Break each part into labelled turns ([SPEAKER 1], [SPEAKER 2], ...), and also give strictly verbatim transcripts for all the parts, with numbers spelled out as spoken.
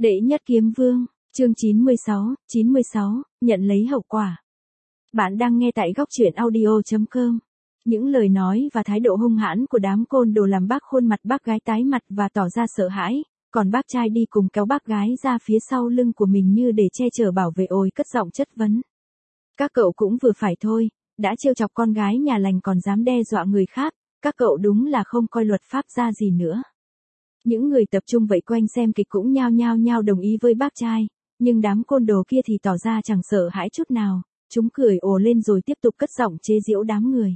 [SPEAKER 1] Đệ nhất kiếm vương, chương chín mươi sáu, chín mươi sáu, nhận lấy hậu quả. Bạn đang nghe tại góc truyện audio chấm com. Những lời nói và thái độ hung hãn của đám côn đồ làm bác khuôn mặt bác gái tái mặt và tỏ ra sợ hãi, còn bác trai đi cùng kéo bác gái ra phía sau lưng của mình như để che chở bảo vệ, ôi cất giọng chất vấn. Các cậu cũng vừa phải thôi, đã trêu chọc con gái nhà lành còn dám đe dọa người khác, các cậu đúng là không coi luật pháp ra gì nữa. Những người tập trung vây quanh xem kịch cũng nhao nhao nhao đồng ý với bác trai, nhưng đám côn đồ kia thì tỏ ra chẳng sợ hãi chút nào, chúng cười ồ lên rồi tiếp tục cất giọng chế giễu đám người.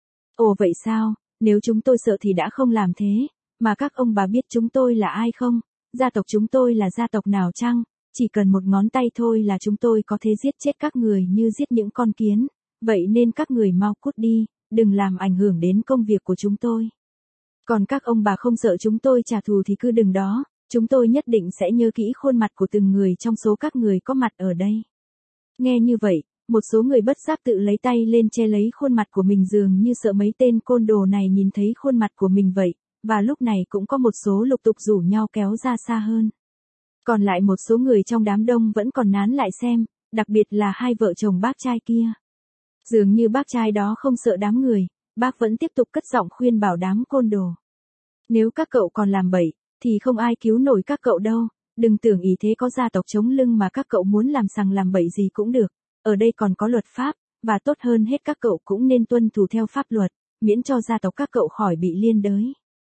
[SPEAKER 1] Ồ vậy sao, nếu chúng tôi sợ thì đã không làm thế, mà các ông bà biết chúng tôi là ai không, gia tộc chúng tôi là gia tộc nào chăng, chỉ cần một ngón tay thôi là chúng tôi có thể giết chết các người như giết những con kiến, vậy nên các người mau cút đi, đừng làm ảnh hưởng đến công việc của chúng tôi. Còn các ông bà không sợ chúng tôi trả thù thì cứ đừng đó, chúng tôi nhất định sẽ nhớ kỹ khuôn mặt của từng người trong số các người có mặt ở đây. Nghe như vậy, một số người bất giác tự lấy tay lên che lấy khuôn mặt của mình dường như sợ mấy tên côn đồ này nhìn thấy khuôn mặt của mình vậy, và lúc này cũng có một số lục tục rủ nhau kéo ra xa hơn. Còn lại một số người trong đám đông vẫn còn nán lại xem, đặc biệt là hai vợ chồng bác trai kia. Dường như bác trai đó không sợ đám người, bác vẫn tiếp tục cất giọng khuyên bảo đám côn đồ. Nếu các cậu còn làm bậy, thì không ai cứu nổi các cậu đâu, đừng tưởng ý thế có gia tộc chống lưng mà các cậu muốn làm sằng làm bậy gì cũng được, ở đây còn có luật pháp, và tốt hơn hết các cậu cũng nên tuân thủ theo pháp luật, miễn cho gia tộc các cậu khỏi bị liên đới.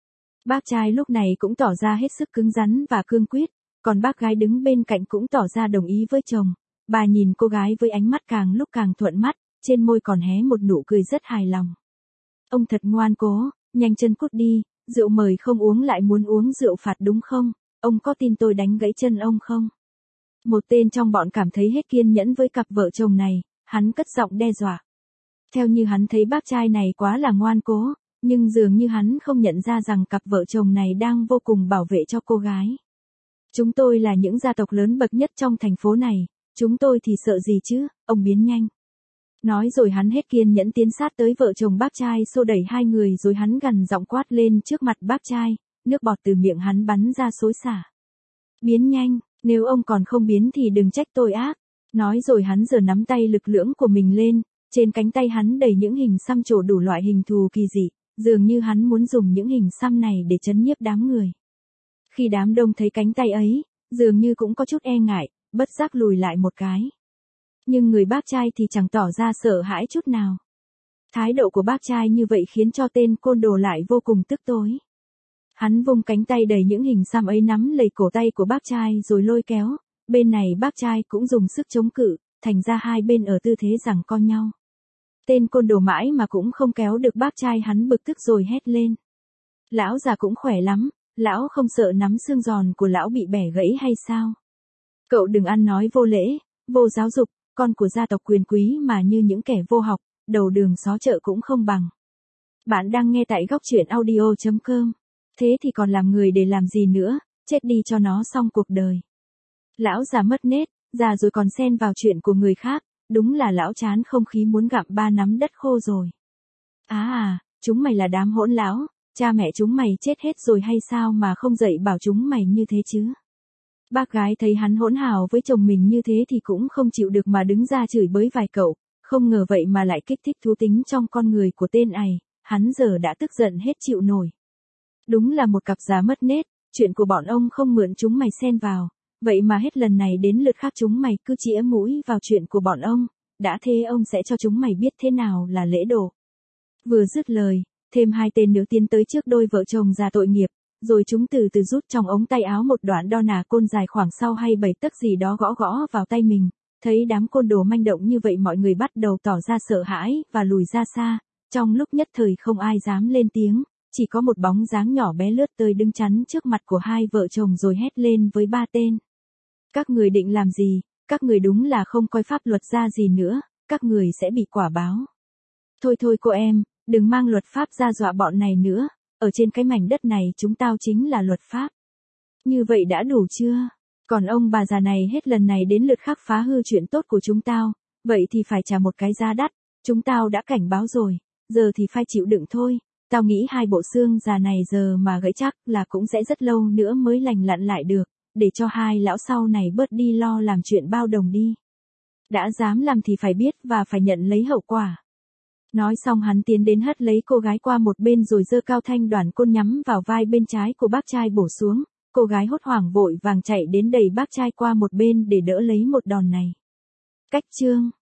[SPEAKER 1] Bác trai lúc này cũng tỏ ra hết sức cứng rắn và cương quyết, còn bác gái đứng bên cạnh cũng tỏ ra đồng ý với chồng, bà nhìn cô gái với ánh mắt càng lúc càng thuận mắt, trên môi còn hé một nụ cười rất hài lòng. Ông thật ngoan cố, nhanh chân cút đi, rượu mời không uống lại muốn uống rượu phạt đúng không, ông có tin tôi đánh gãy chân ông không? Một tên trong bọn cảm thấy hết kiên nhẫn với cặp vợ chồng này, hắn cất giọng đe dọa. Theo như hắn thấy bác trai này quá là ngoan cố, nhưng dường như hắn không nhận ra rằng cặp vợ chồng này đang vô cùng bảo vệ cho cô gái. Chúng tôi là những gia tộc lớn bậc nhất trong thành phố này, chúng tôi thì sợ gì chứ, ông biến nhanh. Nói rồi hắn hết kiên nhẫn tiến sát tới vợ chồng bác trai xô đẩy hai người rồi hắn gằn giọng quát lên trước mặt bác trai, nước bọt từ miệng hắn bắn ra xối xả. Biến nhanh, nếu ông còn không biến thì đừng trách tôi ác. Nói rồi hắn giơ nắm tay lực lưỡng của mình lên, trên cánh tay hắn đầy những hình xăm trổ đủ loại hình thù kỳ dị, dường như hắn muốn dùng những hình xăm này để trấn nhiếp đám người. Khi đám đông thấy cánh tay ấy, dường như cũng có chút e ngại, bất giác lùi lại một cái. Nhưng người bác trai thì chẳng tỏ ra sợ hãi chút nào. Thái độ của bác trai như vậy khiến cho tên côn đồ lại vô cùng tức tối. Hắn vung cánh tay đầy những hình xăm ấy nắm lấy cổ tay của bác trai rồi lôi kéo, bên này bác trai cũng dùng sức chống cự, thành ra hai bên ở tư thế giằng co nhau. Tên côn đồ mãi mà cũng không kéo được bác trai, hắn bực tức rồi hét lên. Lão già cũng khỏe lắm, lão không sợ nắm xương giòn của lão bị bẻ gãy hay sao? Cậu đừng ăn nói vô lễ, vô giáo dục, con của gia tộc quyền quý mà như những kẻ vô học, đầu đường xó chợ cũng không bằng. Bạn đang nghe tại góc truyện audio chấm com. Thế thì còn làm người để làm gì nữa, chết đi cho nó xong cuộc đời. Lão già mất nết, già rồi còn xen vào chuyện của người khác, đúng là lão chán không khí muốn gặm ba nắm đất khô rồi. À à, chúng mày là đám hỗn láo, cha mẹ chúng mày chết hết rồi hay sao mà không dạy bảo chúng mày như thế chứ? Bác gái thấy hắn hỗn hào với chồng mình như thế thì cũng không chịu được mà đứng ra chửi bới vài cậu, không ngờ vậy mà lại kích thích thú tính trong con người của tên này, hắn giờ đã tức giận hết chịu nổi. Đúng là một cặp già mất nết, chuyện của bọn ông không mượn chúng mày xen vào, vậy mà hết lần này đến lượt khác chúng mày cứ chĩa mũi vào chuyện của bọn ông, đã thế ông sẽ cho chúng mày biết thế nào là lễ độ. Vừa dứt lời, thêm hai tên nữa tiến tới trước đôi vợ chồng già tội nghiệp, rồi chúng từ từ rút trong ống tay áo một đoạn đo nà côn dài khoảng sau hay bảy tấc gì đó gõ gõ vào tay mình. Thấy đám côn đồ manh động như vậy mọi người bắt đầu tỏ ra sợ hãi và lùi ra xa, trong lúc nhất thời không ai dám lên tiếng, chỉ có một bóng dáng nhỏ bé lướt tới đứng chắn trước mặt của hai vợ chồng rồi hét lên với ba tên. Các người định làm gì, các người đúng là không coi pháp luật ra gì nữa, các người sẽ bị quả báo. Thôi thôi cô em, đừng mang luật pháp ra dọa bọn này nữa, ở trên cái mảnh đất này chúng tao chính là luật pháp. Như vậy đã đủ chưa? Còn ông bà già này hết lần này đến lượt khác phá hư chuyện tốt của chúng tao, vậy thì phải trả một cái giá đắt, chúng tao đã cảnh báo rồi, giờ thì phải chịu đựng thôi. Tao nghĩ hai bộ xương già này giờ mà gãy chắc là cũng sẽ rất lâu nữa mới lành lặn lại được, để cho hai lão sau này bớt đi lo làm chuyện bao đồng đi. Đã dám làm thì phải biết và phải nhận lấy hậu quả. Nói xong hắn tiến đến hất lấy cô gái qua một bên rồi giơ cao thanh đoàn côn nhắm vào vai bên trái của bác trai bổ xuống, cô gái hốt hoảng vội vàng chạy đến đẩy bác trai qua một bên để đỡ lấy một đòn này. Cách chương